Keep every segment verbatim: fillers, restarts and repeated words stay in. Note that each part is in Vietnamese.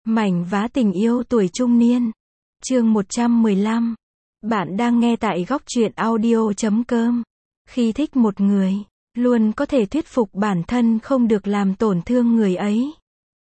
Mảnh vá tình yêu tuổi trung niên. Chương một trăm mười lăm. Bạn đang nghe tại góc truyện audio chấm com. Khi thích một người, luôn có thể thuyết phục bản thân không được làm tổn thương người ấy.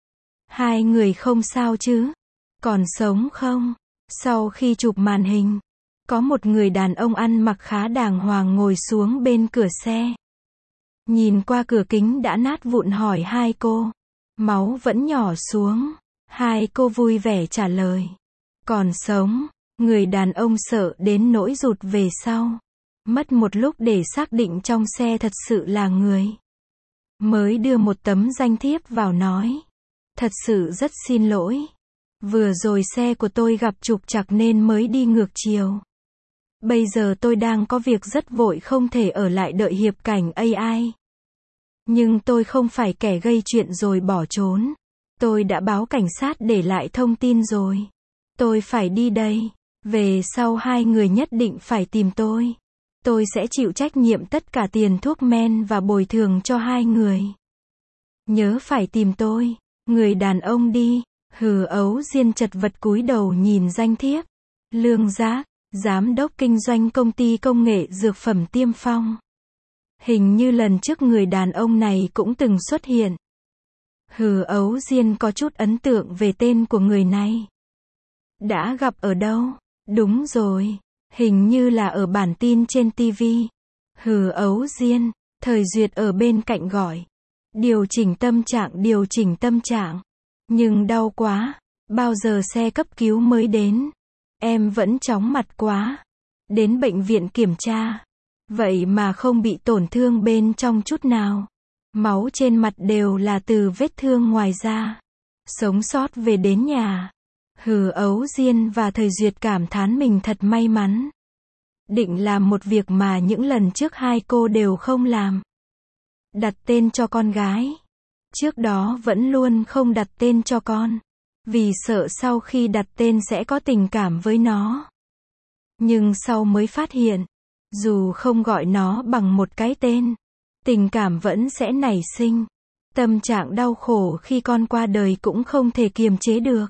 Hai người không sao chứ? Còn sống không? Sau khi chụp màn hình, có một người đàn ông ăn mặc khá đàng hoàng ngồi xuống bên cửa xe. Nhìn qua cửa kính đã nát vụn hỏi hai cô. Máu vẫn nhỏ xuống. Hai cô vui vẻ trả lời. Còn sống. Người đàn ông sợ đến nỗi rụt về sau. Mất một lúc để xác định trong xe thật sự là người. Mới đưa một tấm danh thiếp vào nói. Thật sự rất xin lỗi. Vừa rồi xe của tôi gặp trục trặc nên mới đi ngược chiều. Bây giờ tôi đang có việc rất vội không thể ở lại đợi hiệp cảnh a i. Nhưng tôi không phải kẻ gây chuyện rồi bỏ trốn. Tôi đã báo cảnh sát để lại thông tin rồi. Tôi phải đi đây. Về sau hai người nhất định phải tìm tôi. Tôi sẽ chịu trách nhiệm tất cả tiền thuốc men và bồi thường cho hai người. Nhớ phải tìm tôi. Người đàn ông đi. Hừ Ấu Diên chật vật cúi đầu nhìn danh thiếp. Lương Giác, giám đốc kinh doanh công ty công nghệ dược phẩm Tiêm Phong. Hình như lần trước người đàn ông này cũng từng xuất hiện. Hừ Ấu Diên có chút ấn tượng về tên của người này. Đã gặp ở đâu? Đúng rồi. Hình như là ở bản tin trên ti vi. Hừ Ấu Diên, Thời Duyệt ở bên cạnh gọi. Điều chỉnh tâm trạng, điều chỉnh tâm trạng. Nhưng đau quá. Bao giờ xe cấp cứu mới đến? Em vẫn chóng mặt quá. Đến bệnh viện kiểm tra. Vậy mà không bị tổn thương bên trong chút nào. Máu trên mặt đều là từ vết thương ngoài da. Sống sót về đến nhà. Hừ Ấu Diên và Thời Duyệt cảm thán mình thật may mắn. Định làm một việc mà những lần trước hai cô đều không làm. Đặt tên cho con gái. Trước đó vẫn luôn không đặt tên cho con. Vì sợ sau khi đặt tên sẽ có tình cảm với nó. Nhưng sau mới phát hiện. Dù không gọi nó bằng một cái tên. Tình cảm vẫn sẽ nảy sinh. Tâm trạng đau khổ khi con qua đời cũng không thể kiềm chế được.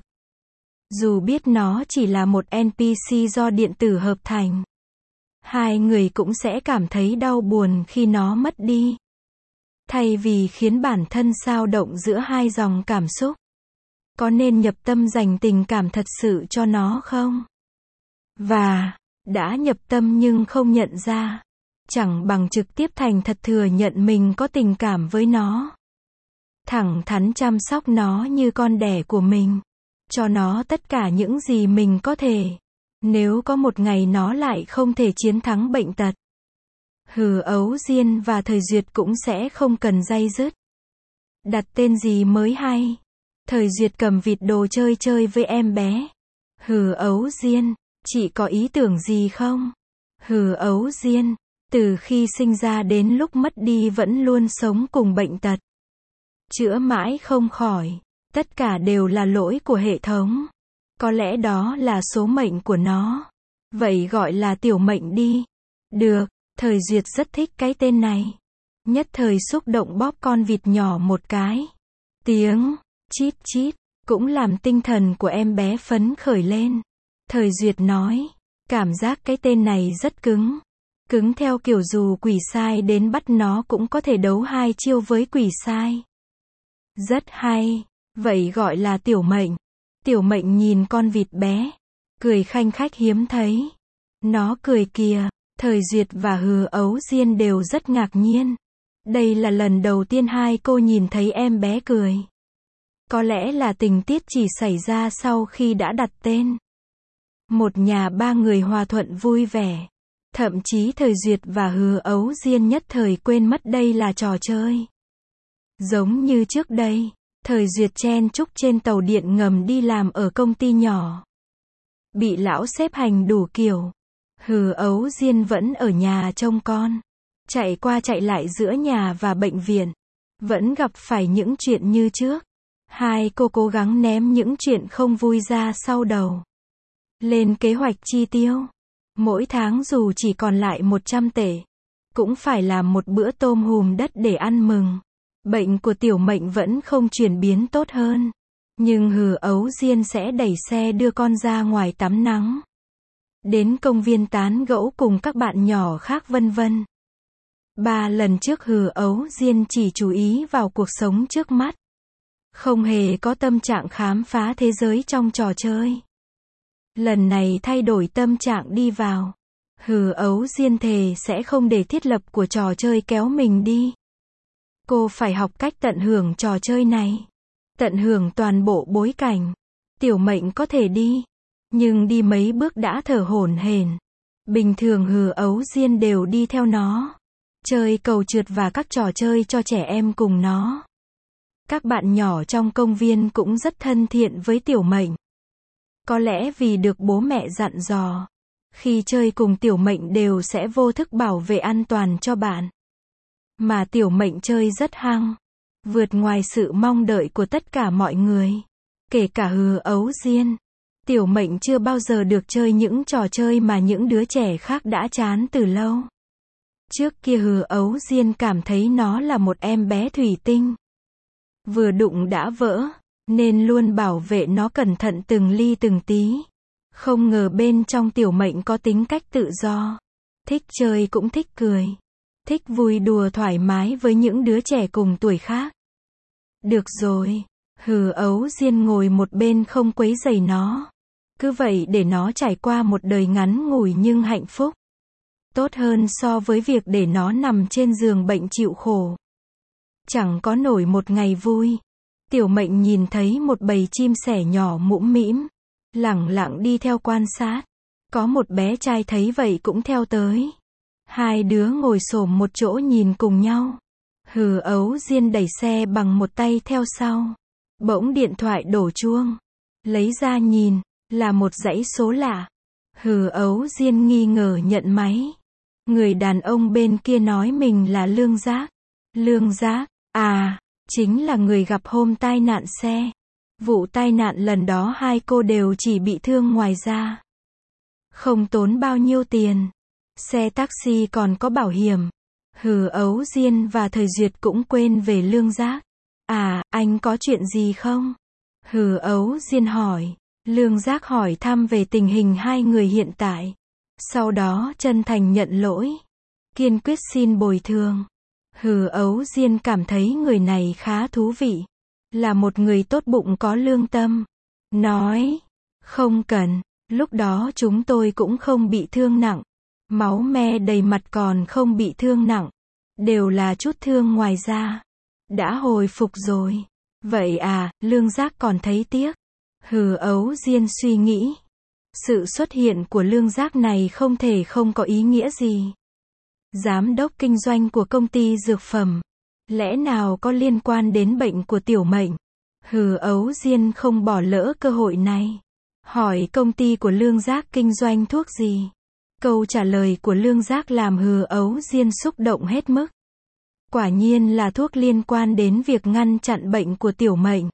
Dù biết nó chỉ là một en pê xê do điện tử hợp thành. Hai người cũng sẽ cảm thấy đau buồn khi nó mất đi. Thay vì khiến bản thân xao động giữa hai dòng cảm xúc. Có nên nhập tâm dành tình cảm thật sự cho nó không? Và, đã nhập tâm nhưng không nhận ra. Chẳng bằng trực tiếp thành thật thừa nhận mình có tình cảm với nó. Thẳng thắn chăm sóc nó như con đẻ của mình. Cho nó tất cả những gì mình có thể. Nếu có một ngày nó lại không thể chiến thắng bệnh tật. Hừ Ấu Diên và Thời Duyệt cũng sẽ không cần day dứt. Đặt tên gì mới hay? Thời Duyệt cầm vịt đồ chơi chơi với em bé. Hừ Ấu Diên, chị có ý tưởng gì không? Hừ Ấu Diên, từ khi sinh ra đến lúc mất đi vẫn luôn sống cùng bệnh tật. Chữa mãi không khỏi. Tất cả đều là lỗi của hệ thống. Có lẽ đó là số mệnh của nó. Vậy gọi là tiểu mệnh đi. Được, Thời Duyệt rất thích cái tên này. Nhất thời xúc động bóp con vịt nhỏ một cái. Tiếng chít chít cũng làm tinh thần của em bé phấn khởi lên. Thời Duyệt nói, cảm giác cái tên này rất cứng. Cứng theo kiểu dù quỷ sai đến bắt nó cũng có thể đấu hai chiêu với quỷ sai. Rất hay. Vậy gọi là tiểu mệnh. Tiểu mệnh nhìn con vịt bé. Cười khanh khách hiếm thấy. Nó cười kìa. Thời Duyệt và Hừ Ấu Diên đều rất ngạc nhiên. Đây là lần đầu tiên hai cô nhìn thấy em bé cười. Có lẽ là tình tiết chỉ xảy ra sau khi đã đặt tên. Một nhà ba người hòa thuận vui vẻ. Thậm chí Thời Duyệt và Hừ Ấu Diên nhất thời quên mất đây là trò chơi. Giống như trước đây. Thời Duyệt chen chúc trên tàu điện ngầm đi làm ở công ty nhỏ. Bị lão xếp hành đủ kiểu. Hừ Ấu Diên vẫn ở nhà trông con. Chạy qua chạy lại giữa nhà và bệnh viện. Vẫn gặp phải những chuyện như trước. Hai cô cố gắng ném những chuyện không vui ra sau đầu. Lên kế hoạch chi tiêu. Mỗi tháng dù chỉ còn lại một trăm tệ. Cũng phải làm một bữa tôm hùm đất để ăn mừng. Bệnh của tiểu mệnh vẫn không chuyển biến tốt hơn. Nhưng Hừ Ấu Diên sẽ đẩy xe đưa con ra ngoài tắm nắng. Đến công viên tán gẫu cùng các bạn nhỏ khác vân vân. Ba lần trước Hừ Ấu Diên chỉ chú ý vào cuộc sống trước mắt. Không hề có tâm trạng khám phá thế giới trong trò chơi. Lần này thay đổi tâm trạng đi vào. Hừ Ấu Diên thề sẽ không để thiết lập của trò chơi kéo mình đi. Cô phải học cách tận hưởng trò chơi này. Tận hưởng toàn bộ bối cảnh. Tiểu Mệnh có thể đi. Nhưng đi mấy bước đã thở hổn hển. Bình thường Hừ Ấu Diên đều đi theo nó. Chơi cầu trượt và các trò chơi cho trẻ em cùng nó. Các bạn nhỏ trong công viên cũng rất thân thiện với Tiểu Mệnh. Có lẽ vì được bố mẹ dặn dò. Khi chơi cùng Tiểu Mệnh đều sẽ vô thức bảo vệ an toàn cho bạn. Mà Tiểu Mệnh chơi rất hăng. Vượt ngoài sự mong đợi của tất cả mọi người. Kể cả Hừ Ấu Diên. Tiểu Mệnh chưa bao giờ được chơi những trò chơi mà những đứa trẻ khác đã chán từ lâu. Trước kia Hừ Ấu Diên cảm thấy nó là một em bé thủy tinh. Vừa đụng đã vỡ, nên luôn bảo vệ nó cẩn thận từng ly từng tí. Không ngờ bên trong Tiểu Mệnh có tính cách tự do. Thích chơi cũng thích cười. Thích vui đùa thoải mái với những đứa trẻ cùng tuổi khác. Được rồi, Hừ Ấu Diên ngồi một bên không quấy rầy nó. Cứ vậy để nó trải qua một đời ngắn ngủi nhưng hạnh phúc. Tốt hơn so với việc để nó nằm trên giường bệnh chịu khổ. Chẳng có nổi một ngày vui. Tiểu Mệnh nhìn thấy một bầy chim sẻ nhỏ mũm mĩm. Lẳng lặng đi theo quan sát. Có một bé trai thấy vậy cũng theo tới. Hai đứa ngồi xổm một chỗ nhìn cùng nhau. Hừ Ấu Diên đẩy xe bằng một tay theo sau. Bỗng điện thoại đổ chuông. Lấy ra nhìn, là một dãy số lạ. Hừ Ấu Diên nghi ngờ nhận máy. Người đàn ông bên kia nói mình là Lương Giác. Lương Giác, à, chính là người gặp hôm tai nạn xe. Vụ tai nạn lần đó hai cô đều chỉ bị thương ngoài da. Không tốn bao nhiêu tiền. Xe taxi còn có bảo hiểm. Hừ Ấu Diên và Thời Duyệt cũng quên về Lương Giác. À, anh có chuyện gì không? Hừ Ấu Diên hỏi. Lương Giác hỏi thăm về tình hình hai người hiện tại. Sau đó chân thành nhận lỗi. Kiên quyết xin bồi thường. Hừ Ấu Diên cảm thấy người này khá thú vị. Là một người tốt bụng có lương tâm. Nói. Không cần. Lúc đó chúng tôi cũng không bị thương nặng. Máu me đầy mặt còn không bị thương nặng. Đều là chút thương ngoài da. Đã hồi phục rồi. Vậy à, Lương Giác còn thấy tiếc. Hừ Ấu Diên suy nghĩ. Sự xuất hiện của Lương Giác này không thể không có ý nghĩa gì. Giám đốc kinh doanh của công ty dược phẩm. Lẽ nào có liên quan đến bệnh của Tiểu Mệnh? Hừ Ấu Diên không bỏ lỡ cơ hội này. Hỏi công ty của Lương Giác kinh doanh thuốc gì? Câu trả lời của Lương Giác làm Hừ Ấu Diên xúc động hết mức. Quả nhiên là thuốc liên quan đến việc ngăn chặn bệnh của Tiểu Mệnh.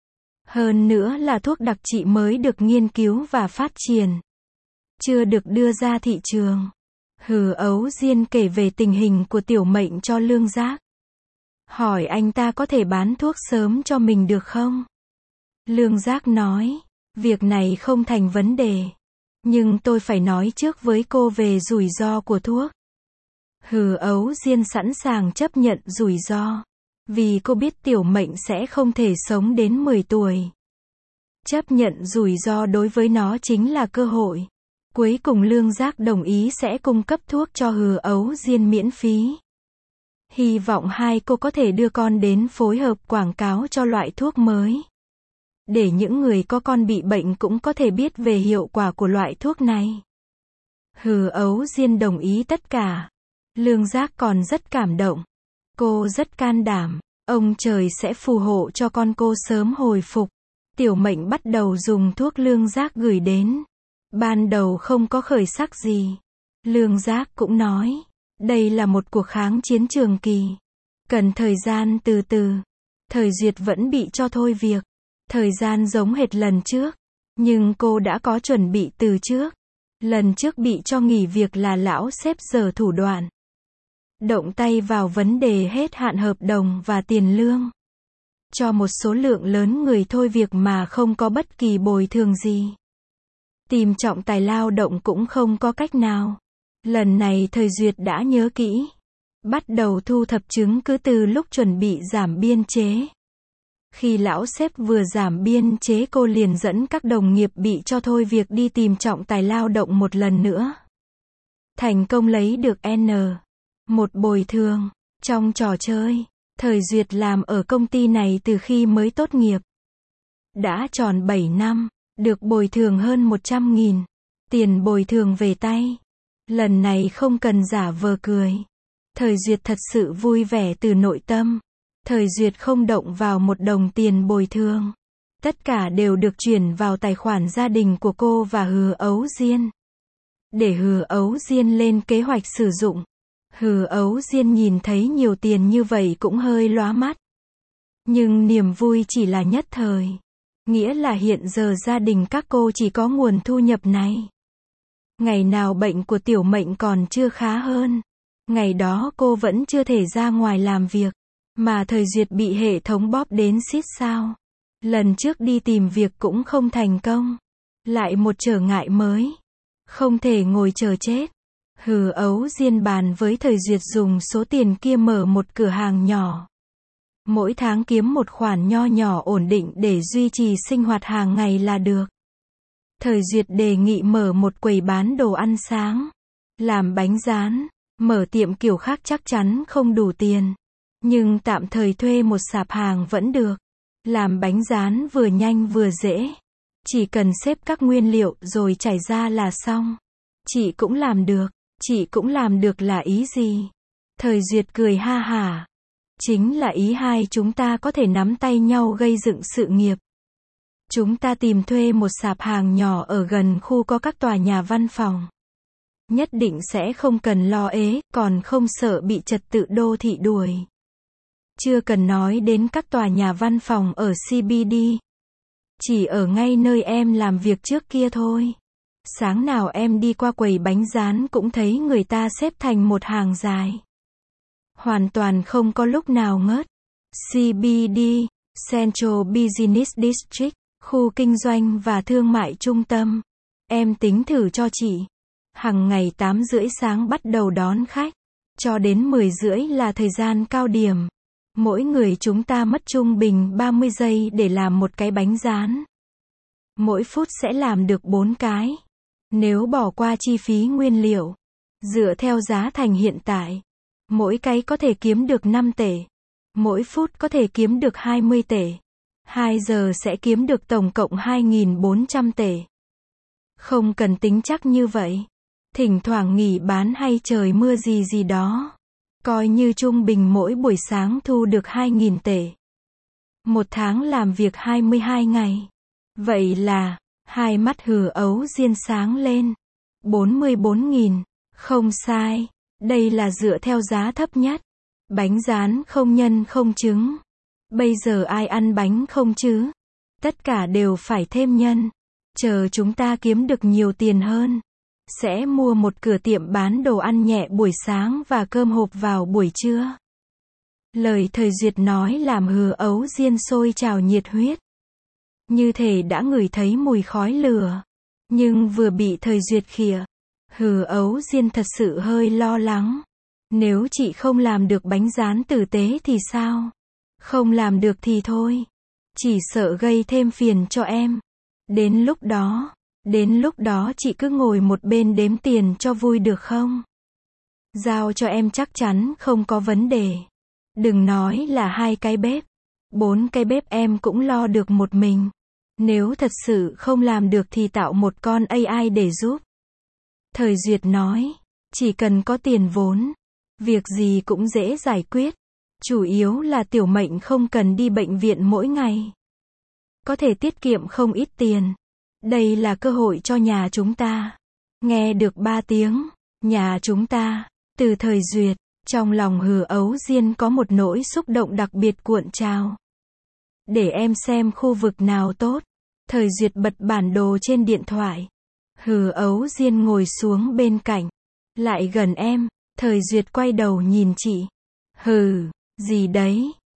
Hơn nữa là thuốc đặc trị mới được nghiên cứu và phát triển. Chưa được đưa ra thị trường. Hừ Ấu Diên kể về tình hình của Tiểu Mệnh cho Lương Giác. Hỏi anh ta có thể bán thuốc sớm cho mình được không? Lương Giác nói, việc này không thành vấn đề. Nhưng tôi phải nói trước với cô về rủi ro của thuốc. Hừ Ấu Diên sẵn sàng chấp nhận rủi ro. Vì cô biết Tiểu Mệnh sẽ không thể sống đến mười tuổi. Chấp nhận rủi ro đối với nó chính là cơ hội. Cuối cùng Lương Giác đồng ý sẽ cung cấp thuốc cho Hừ Ấu Diên miễn phí. Hy vọng hai cô có thể đưa con đến phối hợp quảng cáo cho loại thuốc mới. Để những người có con bị bệnh cũng có thể biết về hiệu quả của loại thuốc này. Hừ Ấu Diên đồng ý tất cả. Lương Giác còn rất cảm động. Cô rất can đảm. Ông trời sẽ phù hộ cho con cô sớm hồi phục. Tiểu Mệnh bắt đầu dùng thuốc Lương Giác gửi đến. Ban đầu không có khởi sắc gì. Lương Giác cũng nói. Đây là một cuộc kháng chiến trường kỳ. Cần thời gian từ từ. Thời Duyệt vẫn bị cho thôi việc. Thời gian giống hệt lần trước. Nhưng cô đã có chuẩn bị từ trước. Lần trước bị cho nghỉ việc là lão sếp giở thủ đoạn. Động tay vào vấn đề hết hạn hợp đồng và tiền lương. cho một số lượng lớn người thôi việc mà không có bất kỳ bồi thường gì. Tìm trọng tài lao động cũng không có cách nào. Lần này Thời Duyệt đã nhớ kỹ. Bắt đầu thu thập chứng cứ từ lúc chuẩn bị giảm biên chế. Khi lão sếp vừa giảm biên chế, cô liền dẫn các đồng nghiệp bị cho thôi việc đi tìm trọng tài lao động một lần nữa. Thành công lấy được N một bồi thường. Trong trò chơi, Thời Duyệt làm ở công ty này từ khi mới tốt nghiệp. Đã tròn bảy năm, được bồi thường hơn một trăm nghìn. Tiền bồi thường về tay. Lần này không cần giả vờ cười. Thời Duyệt thật sự vui vẻ từ nội tâm. Thời Duyệt không động vào một đồng tiền bồi thường. Tất cả đều được chuyển vào tài khoản gia đình của cô và Hứa Ấu Diên. Để Hứa Ấu Diên lên kế hoạch sử dụng. Hứa Ấu Diên nhìn thấy nhiều tiền như vậy cũng hơi lóa mắt. Nhưng niềm vui chỉ là nhất thời. Nghĩa là hiện giờ gia đình các cô chỉ có nguồn thu nhập này. Ngày nào bệnh của Tiểu Mệnh còn chưa khá hơn. Ngày đó cô vẫn chưa thể ra ngoài làm việc. Mà Thời Duyệt bị hệ thống bóp đến xít sao. Lần trước đi tìm việc cũng không thành công. Lại một trở ngại mới. Không thể ngồi chờ chết. Hứa Ấu Diên bàn với Thời Duyệt dùng số tiền kia mở một cửa hàng nhỏ. Mỗi tháng kiếm một khoản nho nhỏ ổn định để duy trì sinh hoạt hàng ngày là được. Thời Duyệt đề nghị mở một quầy bán đồ ăn sáng. Làm bánh rán. Mở tiệm kiểu khác chắc chắn không đủ tiền. Nhưng tạm thời thuê một sạp hàng vẫn được. Làm bánh rán vừa nhanh vừa dễ. Chỉ cần xếp các nguyên liệu rồi trải ra là xong. Chị cũng làm được. Chị cũng làm được là ý gì? Thời Duyệt cười ha hả. Chính là ý hai chúng ta có thể nắm tay nhau gây dựng sự nghiệp. Chúng ta tìm thuê một sạp hàng nhỏ ở gần khu có các tòa nhà văn phòng. Nhất định sẽ không cần lo ế, còn không sợ bị trật tự đô thị đuổi. Chưa cần nói đến các tòa nhà văn phòng ở xê bê đê. Chỉ ở ngay nơi em làm việc trước kia thôi. Sáng nào em đi qua quầy bánh rán cũng thấy người ta xếp thành một hàng dài. Hoàn toàn không có lúc nào ngớt. xê bê đê, Central Business District, khu kinh doanh và thương mại trung tâm. Em tính thử cho chị. Hằng ngày tám rưỡi sáng bắt đầu đón khách. Cho đến mười rưỡi là thời gian cao điểm. Mỗi người chúng ta mất trung bình ba mươi giây để làm một cái bánh rán. Mỗi phút sẽ làm được bốn cái. Nếu bỏ qua chi phí nguyên liệu, dựa theo giá thành hiện tại, mỗi cái có thể kiếm được năm tệ. Mỗi phút có thể kiếm được hai mươi tệ. hai giờ sẽ kiếm được tổng cộng hai nghìn bốn trăm tệ. Không cần tính chắc như vậy. Thỉnh thoảng nghỉ bán hay trời mưa gì gì đó. Coi như trung bình mỗi buổi sáng thu được hai nghìn tệ. Một tháng làm việc hai mươi hai ngày. Vậy là, hai mắt Hứa Ấu Diên sáng lên. bốn mươi bốn nghìn. Không sai. Đây là dựa theo giá thấp nhất. Bánh rán không nhân không trứng. Bây giờ ai ăn bánh không chứ? Tất cả đều phải thêm nhân. Chờ chúng ta kiếm được nhiều tiền hơn. Sẽ mua một cửa tiệm bán đồ ăn nhẹ buổi sáng và cơm hộp vào buổi trưa. Lời Thời Duyệt nói làm Hứa Ấu Diên sôi trào nhiệt huyết. Như thể đã ngửi thấy mùi khói lửa. Nhưng vừa bị Thời Duyệt khịa. Hứa Ấu Diên thật sự hơi lo lắng. Nếu chị không làm được bánh rán tử tế thì sao? Không làm được thì thôi. Chỉ sợ gây thêm phiền cho em. Đến lúc đó, đến lúc đó chị cứ ngồi một bên đếm tiền cho vui được không? Giao cho em chắc chắn không có vấn đề. Đừng nói là hai cái bếp. Bốn cái bếp em cũng lo được một mình. Nếu thật sự không làm được thì tạo một con a i để giúp. Thời Duyệt nói, chỉ cần có tiền vốn, việc gì cũng dễ giải quyết. Chủ yếu là Tiểu Mệnh không cần đi bệnh viện mỗi ngày. Có thể tiết kiệm không ít tiền. Đây là cơ hội cho nhà chúng ta. Nghe được ba tiếng, nhà chúng ta, từ Thời Duyệt, trong lòng Hứa Ấu Diên có một nỗi xúc động đặc biệt cuộn trào. Để em xem khu vực nào tốt. Thời Duyệt bật bản đồ trên điện thoại. Hứa Ấu Diên ngồi xuống bên cạnh. Lại gần em. Thời Duyệt quay đầu nhìn chị. Hừ, gì đấy?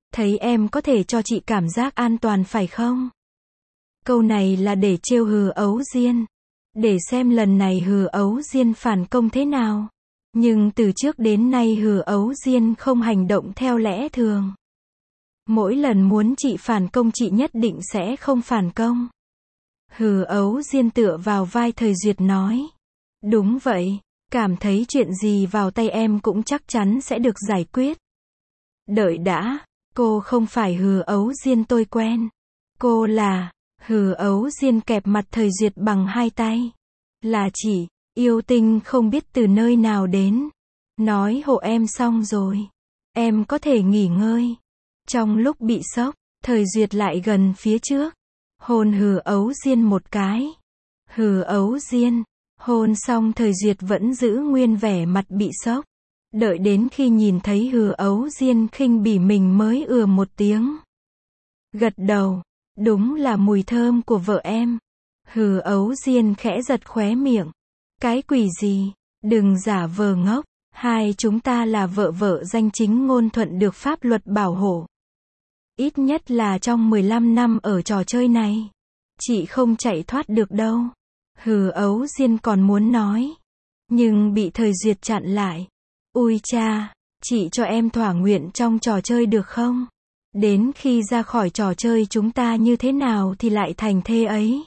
Thấy em có thể cho chị cảm giác an toàn phải không? Câu này là để trêu Hứa Ấu Diên. Để xem lần này Hứa Ấu Diên phản công thế nào. Nhưng từ trước đến nay Hứa Ấu Diên không hành động theo lẽ thường. Mỗi lần muốn chị phản công chị nhất định sẽ không phản công. Hứa Ấu Diên tựa vào vai Thời Duyệt nói. Đúng vậy, cảm thấy chuyện gì vào tay em cũng chắc chắn sẽ được giải quyết. Đợi đã, cô không phải Hứa Ấu Diên tôi quen. Cô là... Hứa Ấu Diên kẹp mặt Thời Duyệt bằng hai tay. Là chị, yêu tinh không biết từ nơi nào đến. Nói hộ em xong rồi. Em có thể nghỉ ngơi. Trong lúc bị sốc, Thời Duyệt lại gần phía trước. Hôn Hứa Ấu Diên một cái. Hứa Ấu Diên, hôn xong Thời Duyệt vẫn giữ nguyên vẻ mặt bị sốc. Đợi đến khi nhìn thấy Hứa Ấu Diên khinh bỉ mình mới ừa một tiếng. Gật đầu. Đúng là mùi thơm của vợ em. Hứa Ấu Diên khẽ giật khóe miệng. Cái quỷ gì? Đừng giả vờ ngốc. Hai chúng ta là vợ vợ danh chính ngôn thuận được pháp luật bảo hộ. Ít nhất là trong mười lăm năm ở trò chơi này. Chị không chạy thoát được đâu. Hứa Ấu Diên còn muốn nói. Nhưng bị Thời Duyệt chặn lại. Ui cha, chị cho em thỏa nguyện trong trò chơi được không? Đến khi ra khỏi trò chơi chúng ta như thế nào thì lại thành thê ấy.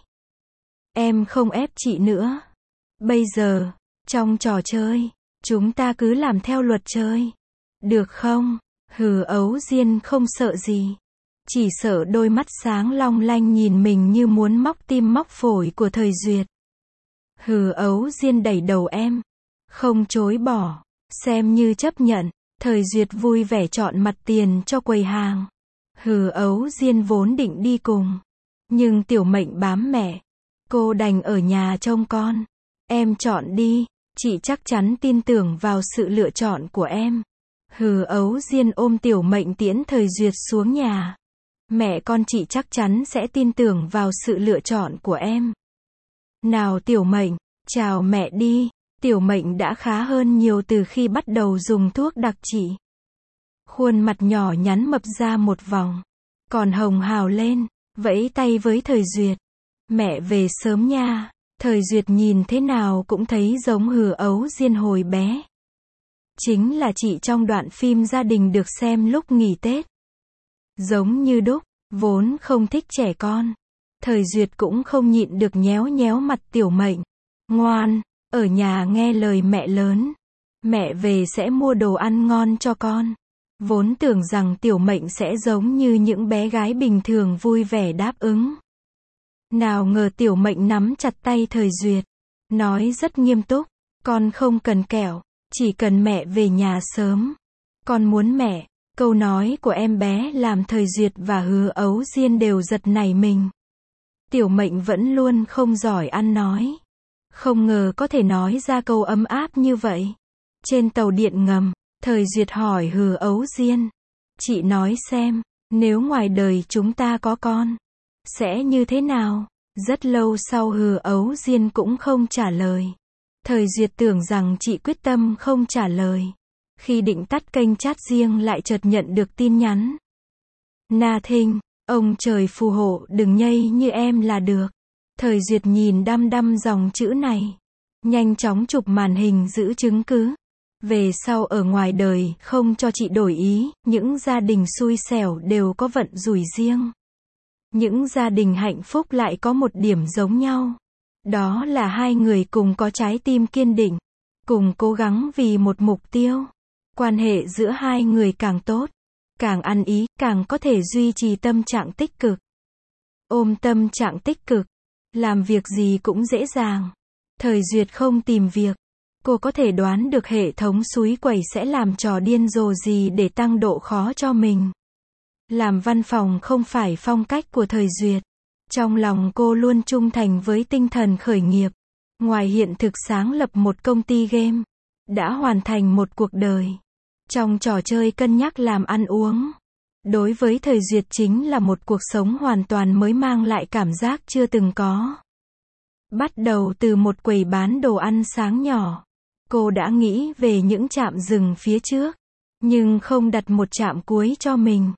Em không ép chị nữa. Bây giờ, trong trò chơi, chúng ta cứ làm theo luật chơi. Được không? Hứa Ấu Diên không sợ gì. Chỉ sợ đôi mắt sáng long lanh nhìn mình như muốn móc tim móc phổi của Thời Duyệt. Hứa Ấu Diên đẩy đầu em. Không chối bỏ. Xem như chấp nhận. Thời Duyệt vui vẻ chọn mặt tiền cho quầy hàng. Hứa Ấu Diên vốn định đi cùng. Nhưng Tiểu Mệnh bám mẹ. Cô đành ở nhà trông con. Em chọn đi. Chị chắc chắn tin tưởng vào sự lựa chọn của em. Hứa Ấu Diên ôm Tiểu Mệnh tiễn Thời Duyệt xuống nhà. Mẹ con chị chắc chắn sẽ tin tưởng vào sự lựa chọn của em. Nào Tiểu Mệnh, chào mẹ đi. Tiểu Mệnh đã khá hơn nhiều từ khi bắt đầu dùng thuốc đặc trị. Khuôn mặt nhỏ nhắn mập ra một vòng. Còn hồng hào lên, vẫy tay với Thời Duyệt. Mẹ về sớm nha. Thời Duyệt nhìn thế nào cũng thấy giống Hứa Ấu Diên hồi bé. Chính là chị trong đoạn phim gia đình được xem lúc nghỉ Tết. Giống như đúc, vốn không thích trẻ con. Thời Duyệt cũng không nhịn được nhéo nhéo mặt Tiểu Mệnh. Ngoan, ở nhà nghe lời mẹ lớn. Mẹ về sẽ mua đồ ăn ngon cho con. Vốn tưởng rằng Tiểu Mệnh sẽ giống như những bé gái bình thường vui vẻ đáp ứng. Nào ngờ Tiểu Mệnh nắm chặt tay Thời Duyệt. Nói rất nghiêm túc. Con không cần kẹo. Chỉ cần mẹ về nhà sớm. Con muốn mẹ. Câu nói của em bé làm Thời Duyệt và Hứa Ấu Diên đều giật nảy mình. Tiểu Mệnh vẫn luôn không giỏi ăn nói. Không ngờ có thể nói ra câu ấm áp như vậy. Trên tàu điện ngầm, Thời Duyệt hỏi Hứa Ấu Diên. Chị nói xem, nếu ngoài đời chúng ta có con, sẽ như thế nào? Rất lâu sau Hứa Ấu Diên cũng không trả lời. Thời Duyệt tưởng rằng chị quyết tâm không trả lời. Khi định tắt kênh chat riêng lại chợt nhận được tin nhắn. Na Thinh, ông trời phù hộ đừng nhây như em là được. Thời Duyệt nhìn đăm đăm dòng chữ này. Nhanh chóng chụp màn hình giữ chứng cứ. Về sau ở ngoài đời không cho chị đổi ý, những gia đình xui xẻo đều có vận rủi riêng. Những gia đình hạnh phúc lại có một điểm giống nhau. Đó là hai người cùng có trái tim kiên định, cùng cố gắng vì một mục tiêu. Quan hệ giữa hai người càng tốt, càng ăn ý, càng có thể duy trì tâm trạng tích cực. Ôm tâm trạng tích cực, làm việc gì cũng dễ dàng. Thời Duyệt không tìm việc. Cô có thể đoán được hệ thống xúi quẩy sẽ làm trò điên rồ gì để tăng độ khó cho mình. Làm văn phòng không phải phong cách của Thời Duyệt. Trong lòng cô luôn trung thành với tinh thần khởi nghiệp. Ngoài hiện thực sáng lập một công ty game, đã hoàn thành một cuộc đời. Trong trò chơi cân nhắc làm ăn uống. Đối với Thời Duyệt chính là một cuộc sống hoàn toàn mới mang lại cảm giác chưa từng có. Bắt đầu từ một quầy bán đồ ăn sáng nhỏ. Cô đã nghĩ về những trạm dừng phía trước. Nhưng không đặt một trạm cuối cho mình.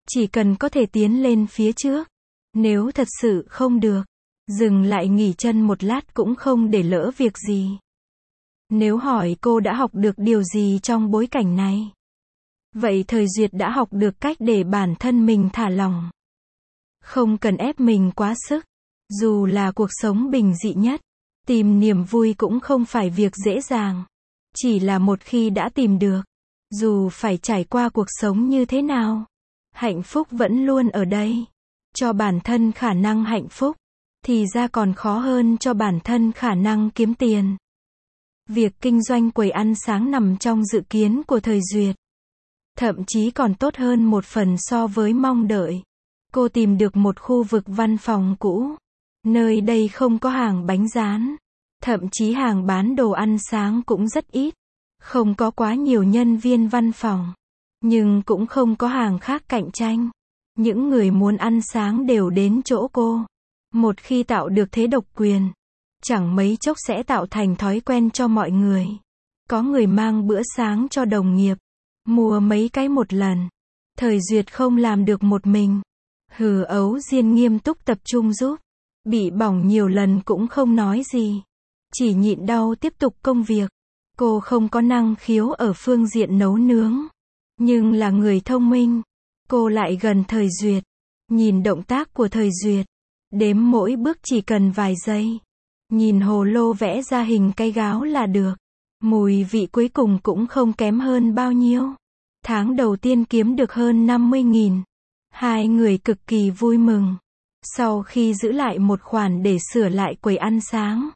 Chỉ cần có thể tiến lên phía trước. Nếu thật sự không được, dừng lại nghỉ chân một lát cũng không để lỡ việc gì. Nếu hỏi cô đã học được điều gì trong bối cảnh này? Vậy Thời Duyệt đã học được cách để bản thân mình thả lỏng. Không cần ép mình quá sức. Dù là cuộc sống bình dị nhất, tìm niềm vui cũng không phải việc dễ dàng. Chỉ là một khi đã tìm được, dù phải trải qua cuộc sống như thế nào, hạnh phúc vẫn luôn ở đây. Cho bản thân khả năng hạnh phúc, thì ra còn khó hơn cho bản thân khả năng kiếm tiền. Việc kinh doanh quầy ăn sáng nằm trong dự kiến của Thời Duyệt. Thậm chí còn tốt hơn một phần so với mong đợi. Cô tìm được một khu vực văn phòng cũ. Nơi đây không có hàng bánh rán. Thậm chí hàng bán đồ ăn sáng cũng rất ít. Không có quá nhiều nhân viên văn phòng. Nhưng cũng không có hàng khác cạnh tranh. Những người muốn ăn sáng đều đến chỗ cô. Một khi tạo được thế độc quyền, chẳng mấy chốc sẽ tạo thành thói quen cho mọi người. Có người mang bữa sáng cho đồng nghiệp. Mua mấy cái một lần. Thời Duyệt không làm được một mình. Hừ Ấu Diên nghiêm túc tập trung giúp. Bị bỏng nhiều lần cũng không nói gì. Chỉ nhịn đau tiếp tục công việc. Cô không có năng khiếu ở phương diện nấu nướng. Nhưng là người thông minh. Cô lại gần Thời Duyệt. Nhìn động tác của Thời Duyệt. Đếm mỗi bước chỉ cần vài giây. Nhìn hồ lô vẽ ra hình cây gáo là được. Mùi vị cuối cùng cũng không kém hơn bao nhiêu. Tháng đầu tiên kiếm được hơn năm mươi nghìn. Hai người cực kỳ vui mừng. Sau khi giữ lại một khoản để sửa lại quầy ăn sáng,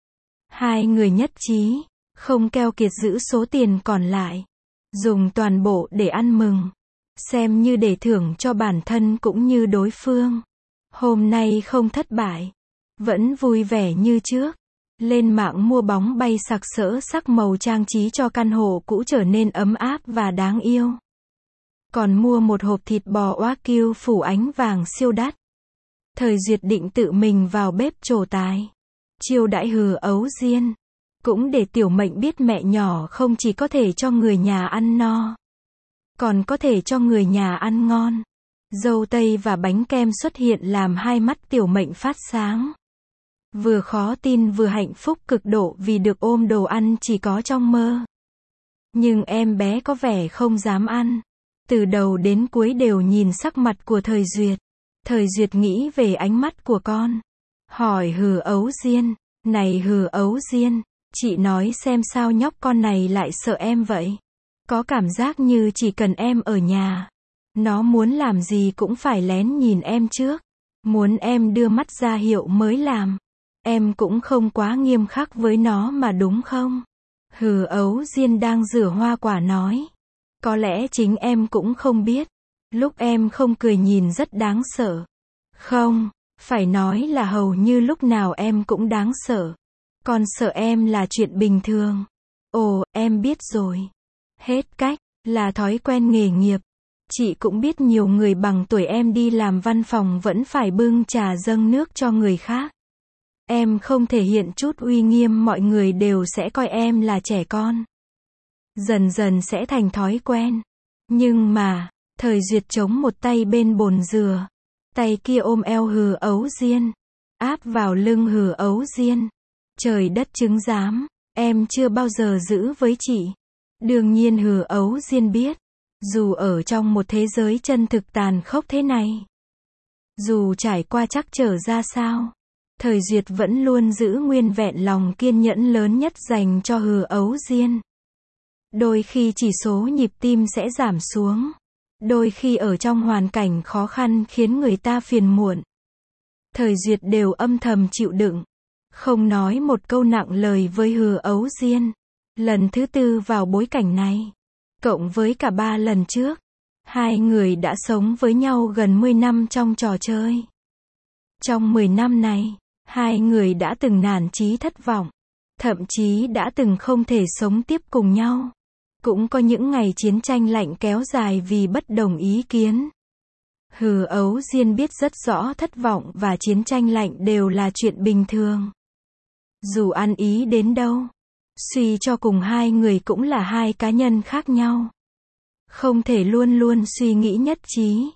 hai người nhất trí, không keo kiệt giữ số tiền còn lại. Dùng toàn bộ để ăn mừng. Xem như để thưởng cho bản thân cũng như đối phương. Hôm nay không thất bại. Vẫn vui vẻ như trước. Lên mạng mua bóng bay sặc sỡ sắc màu trang trí cho căn hộ cũ trở nên ấm áp và đáng yêu. Còn mua một hộp thịt bò Wagyu phủ ánh vàng siêu đắt. Thời Duyệt định tự mình vào bếp trổ tài. Chiêu đãi Hừ Ấu Diên. Cũng để Tiểu Mệnh biết mẹ nhỏ không chỉ có thể cho người nhà ăn no, còn có thể cho người nhà ăn ngon. Dâu tây và bánh kem xuất hiện làm hai mắt Tiểu Mệnh phát sáng. Vừa khó tin vừa hạnh phúc cực độ vì được ôm đồ ăn chỉ có trong mơ. Nhưng em bé có vẻ không dám ăn. Từ đầu đến cuối đều nhìn sắc mặt của Thời Duyệt. Thời Duyệt nghĩ về ánh mắt của con. Hỏi Hừ Ấu Diên. Này Hừ Ấu Diên, chị nói xem sao nhóc con này lại sợ em vậy? Có cảm giác như chỉ cần em ở nhà, nó muốn làm gì cũng phải lén nhìn em trước. Muốn em đưa mắt ra hiệu mới làm. Em cũng không quá nghiêm khắc với nó mà đúng không? Hừ Ấu Diên đang rửa hoa quả nói. Có lẽ chính em cũng không biết. Lúc em không cười nhìn rất đáng sợ. Không, phải nói là hầu như lúc nào em cũng đáng sợ. Con sợ em là chuyện bình thường. Ồ, em biết rồi. Hết cách, là thói quen nghề nghiệp. Chị cũng biết nhiều người bằng tuổi em đi làm văn phòng vẫn phải bưng trà dâng nước cho người khác. Em không thể hiện chút uy nghiêm mọi người đều sẽ coi em là trẻ con. Dần dần sẽ thành thói quen. Nhưng mà, Thời Duyệt chống một tay bên bồn dừa. Tay kia ôm eo Hừ Ấu Diên. Áp vào lưng Hừ Ấu Diên. Trời đất chứng giám, em chưa bao giờ giữ với chị. Đương nhiên Hừ Ấu Diên biết. Dù ở trong một thế giới chân thực tàn khốc thế này, dù trải qua trắc trở ra sao, Thời Duyệt vẫn luôn giữ nguyên vẹn lòng kiên nhẫn lớn nhất dành cho Hừ Ấu Diên. Đôi khi chỉ số nhịp tim sẽ giảm xuống. Đôi khi ở trong hoàn cảnh khó khăn khiến người ta phiền muộn. Thời Duyệt đều âm thầm chịu đựng. Không nói một câu nặng lời với Hừ Ấu Diên. Lần thứ tư vào bối cảnh này, cộng với cả ba lần trước, hai người đã sống với nhau gần mười năm trong trò chơi. Trong mười năm này, hai người đã từng nản chí thất vọng. Thậm chí đã từng không thể sống tiếp cùng nhau. Cũng có những ngày chiến tranh lạnh kéo dài vì bất đồng ý kiến. Hừ Ấu Diên biết rất rõ thất vọng và chiến tranh lạnh đều là chuyện bình thường. Dù ăn ý đến đâu, suy cho cùng hai người cũng là hai cá nhân khác nhau. Không thể luôn luôn suy nghĩ nhất trí.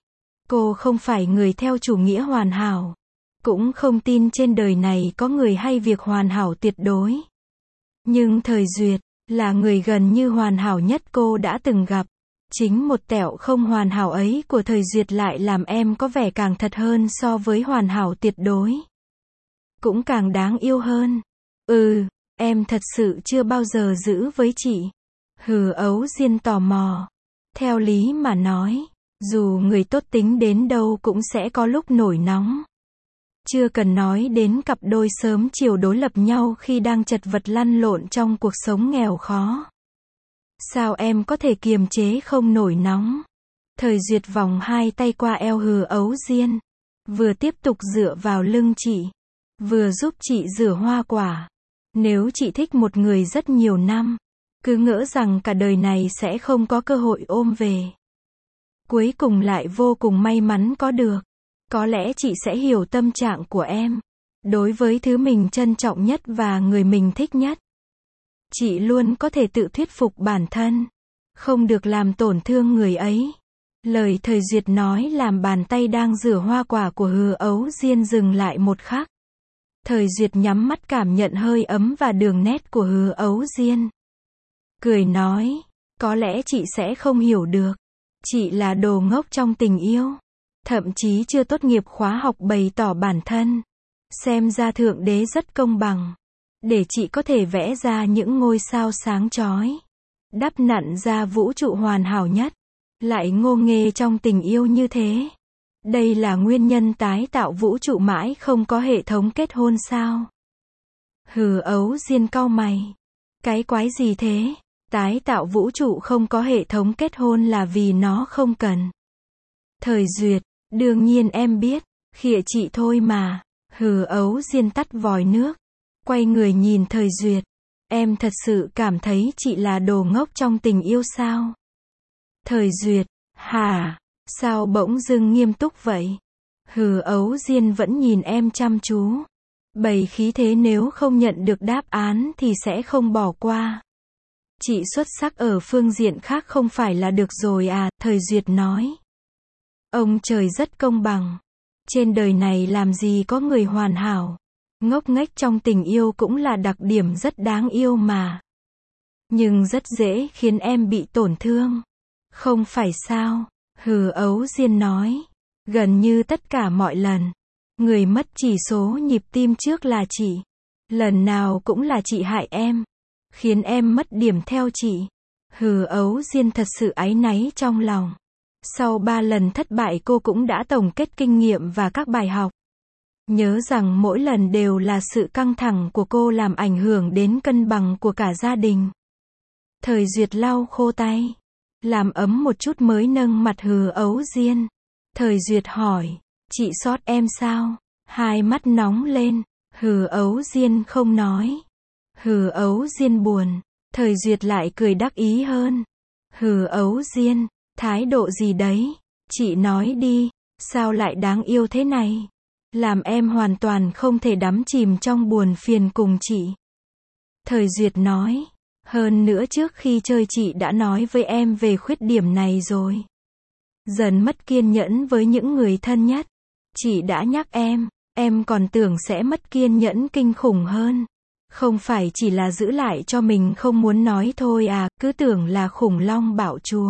Cô không phải người theo chủ nghĩa hoàn hảo. Cũng không tin trên đời này có người hay việc hoàn hảo tuyệt đối. Nhưng Thời Duyệt, là người gần như hoàn hảo nhất cô đã từng gặp. Chính một tẹo không hoàn hảo ấy của Thời Duyệt lại làm em có vẻ càng thật hơn so với hoàn hảo tuyệt đối. Cũng càng đáng yêu hơn. Ừ, em thật sự chưa bao giờ giữ với chị. Hừ, Ấu Diên tò mò. Theo lý mà nói, dù người tốt tính đến đâu cũng sẽ có lúc nổi nóng. Chưa cần nói đến cặp đôi sớm chiều đối lập nhau khi đang chật vật lăn lộn trong cuộc sống nghèo khó. Sao em có thể kiềm chế không nổi nóng? Thời Duyệt vòng hai tay qua eo Hừ Ấu Diên. Vừa tiếp tục dựa vào lưng chị. Vừa giúp chị rửa hoa quả. Nếu chị thích một người rất nhiều năm, cứ ngỡ rằng cả đời này sẽ không có cơ hội ôm về. Cuối cùng lại vô cùng may mắn có được. Có lẽ chị sẽ hiểu tâm trạng của em. Đối với thứ mình trân trọng nhất và người mình thích nhất. Chị luôn có thể tự thuyết phục bản thân. Không được làm tổn thương người ấy. Lời Thời Duyệt nói làm bàn tay đang rửa hoa quả của Hừ Ấu Diên dừng lại một khắc. Thời Duyệt nhắm mắt cảm nhận hơi ấm và đường nét của Hừ Ấu Diên. Cười nói, có lẽ chị sẽ không hiểu được. Chị là đồ ngốc trong tình yêu. Thậm chí chưa tốt nghiệp khóa học bày tỏ bản thân. Xem ra Thượng Đế rất công bằng. Để chị có thể vẽ ra những ngôi sao sáng chói. Đắp nặn ra vũ trụ hoàn hảo nhất. Lại ngô nghê trong tình yêu như thế. Đây là nguyên nhân tái tạo vũ trụ mãi không có hệ thống kết hôn sao? Hừ Ấu Diên cau mày. Cái quái gì thế? Tái tạo vũ trụ không có hệ thống kết hôn là vì nó không cần. Thời Duyệt, đương nhiên em biết, khịa chị thôi mà. Hừ Ấu Diên tắt vòi nước. Quay người nhìn Thời Duyệt. Em thật sự cảm thấy chị là đồ ngốc trong tình yêu sao? Thời Duyệt, hả? Sao bỗng dưng nghiêm túc vậy? Hừ Ấu Diên vẫn nhìn em chăm chú. Bày khí thế nếu không nhận được đáp án thì sẽ không bỏ qua. Chị xuất sắc ở phương diện khác không phải là được rồi à? Thời Duyệt nói. Ông trời rất công bằng. Trên đời này làm gì có người hoàn hảo. Ngốc nghếch trong tình yêu cũng là đặc điểm rất đáng yêu mà. Nhưng rất dễ khiến em bị tổn thương. Không phải sao? Hừ Ấu Diên nói. Gần như tất cả mọi lần. Người mất chỉ số nhịp tim trước là chị. Lần nào cũng là chị hại em. Khiến em mất điểm theo chị. Hừ Ấu Diên thật sự áy náy trong lòng. Sau ba lần thất bại cô cũng đã tổng kết kinh nghiệm và các bài học. Nhớ rằng mỗi lần đều là sự căng thẳng của cô làm ảnh hưởng đến cân bằng của cả gia đình. Thời Duyệt lau khô tay. Làm ấm một chút mới nâng mặt Hừ Ấu Diên. Thời Duyệt hỏi. Chị sót em sao? Hai mắt nóng lên. Hừ Ấu Diên không nói. Hừ Ấu Diên buồn. Thời Duyệt lại cười đắc ý hơn. Hừ Ấu Diên, thái độ gì đấy? Chị nói đi, sao lại đáng yêu thế này? Làm em hoàn toàn không thể đắm chìm trong buồn phiền cùng chị. Thời Duyệt nói. Hơn nữa trước khi chơi chị đã nói với em về khuyết điểm này rồi. Dần mất kiên nhẫn với những người thân nhất. Chị đã nhắc em, em còn tưởng sẽ mất kiên nhẫn kinh khủng hơn. Không phải chỉ là giữ lại cho mình không muốn nói thôi à, cứ tưởng là khủng long bạo chúa.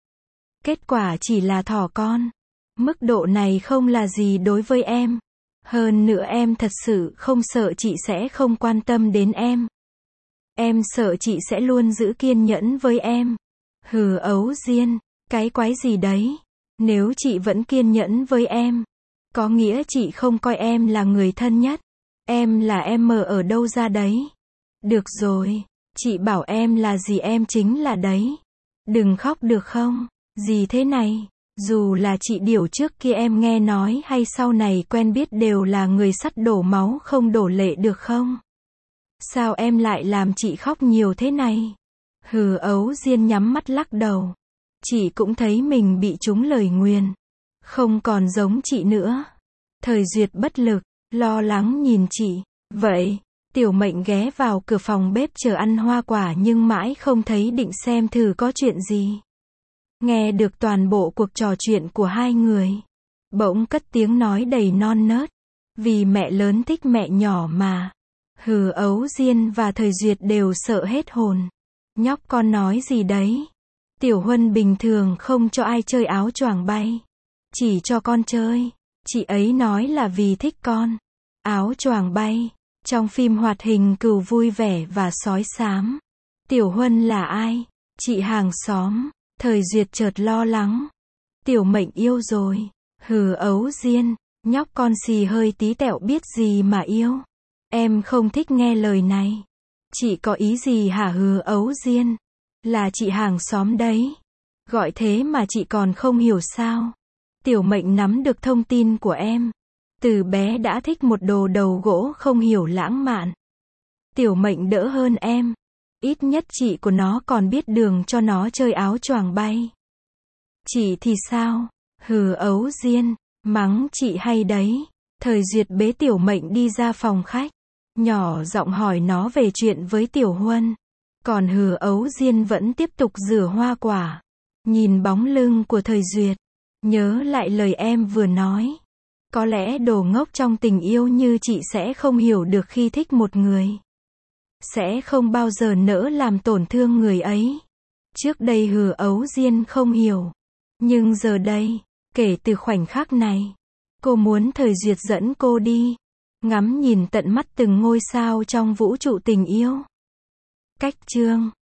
Kết quả chỉ là thỏ con. Mức độ này không là gì đối với em. Hơn nữa em thật sự không sợ chị sẽ không quan tâm đến em. Em sợ chị sẽ luôn giữ kiên nhẫn với em. Hừ Ấu Diên, cái quái gì đấy? Nếu chị vẫn kiên nhẫn với em, có nghĩa chị không coi em là người thân nhất. Em là em mờ ở đâu ra đấy? Được rồi, chị bảo em là gì em chính là đấy. Đừng khóc được không? Gì thế này? Dù là chị Điểu trước kia em nghe nói hay sau này quen biết đều là người sắt đổ máu không đổ lệ được không? Sao em lại làm chị khóc nhiều thế này? Hừ Ấu Diên nhắm mắt lắc đầu. Chị cũng thấy mình bị trúng lời nguyền. Không còn giống chị nữa. Thời Duyệt bất lực, lo lắng nhìn chị. Vậy, Tiểu Mệnh ghé vào cửa phòng bếp chờ ăn hoa quả nhưng mãi không thấy định xem thử có chuyện gì. Nghe được toàn bộ cuộc trò chuyện của hai người. Bỗng cất tiếng nói đầy non nớt. Vì mẹ lớn thích mẹ nhỏ mà. Hừ, Ấu Diên và Thời Duyệt đều sợ hết hồn. Nhóc con nói gì đấy? Tiểu Huân bình thường không cho ai chơi áo choàng bay. Chỉ cho con chơi. Chị ấy nói là vì thích con. Áo choàng bay. Trong phim hoạt hình Cừu Vui Vẻ và Sói Xám. Tiểu Huân là ai? Chị hàng xóm. Thời Duyệt chợt lo lắng. Tiểu Mệnh yêu rồi. Hừ, Ấu Diên. Nhóc con xì hơi tí tẹo biết gì mà yêu. Em không thích nghe lời này. Chị có ý gì hả? Hừ, Ấu Diên. Là chị hàng xóm đấy. Gọi thế mà chị còn không hiểu sao? Tiểu Mệnh nắm được thông tin của em. Từ bé đã thích một đồ đầu gỗ không hiểu lãng mạn. Tiểu Mệnh đỡ hơn em. Ít nhất chị của nó còn biết đường cho nó chơi áo choàng bay. Chị thì sao? Hừ, Ấu Diên. Mắng chị hay đấy. Thời Duyệt bế Tiểu Mệnh đi ra phòng khách. Nhỏ giọng hỏi nó về chuyện với Tiểu Huân. Còn Hừ, Ấu Diên vẫn tiếp tục rửa hoa quả. Nhìn bóng lưng của Thời Duyệt. Nhớ lại lời em vừa nói. Có lẽ đồ ngốc trong tình yêu như chị sẽ không hiểu được khi thích một người. Sẽ không bao giờ nỡ làm tổn thương người ấy. Trước đây Hừ, Ấu Diên không hiểu. Nhưng giờ đây, kể từ khoảnh khắc này, cô muốn Thời Duyệt dẫn cô đi. Ngắm nhìn tận mắt từng ngôi sao trong vũ trụ tình yêu. Cách chương